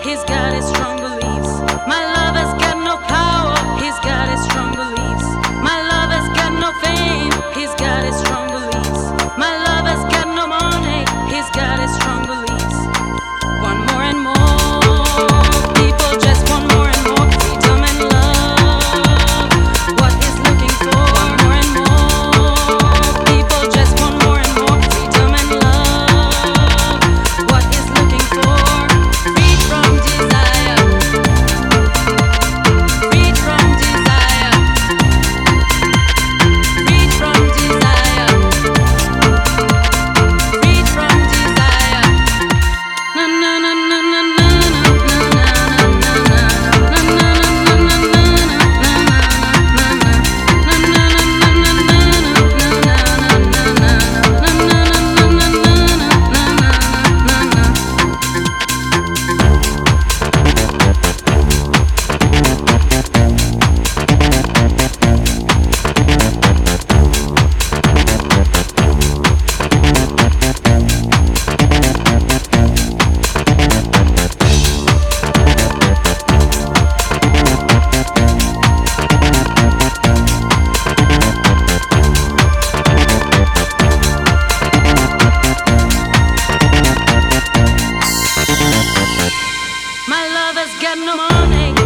he's got his strong beliefs. My lover's got no power, he's got his strong beliefs. My lover's got no fame, he's got his strong beliefs. My lover's got no money, he's got his strong beliefs. Want more and more, people just want more and more freedom and love. What he's looking for, want more and more, people just want more and more freedom and love. What he's looking for, freed from desire, freed from desire, freed from desire, freed from desire. Na na na na na na My lover's got no money.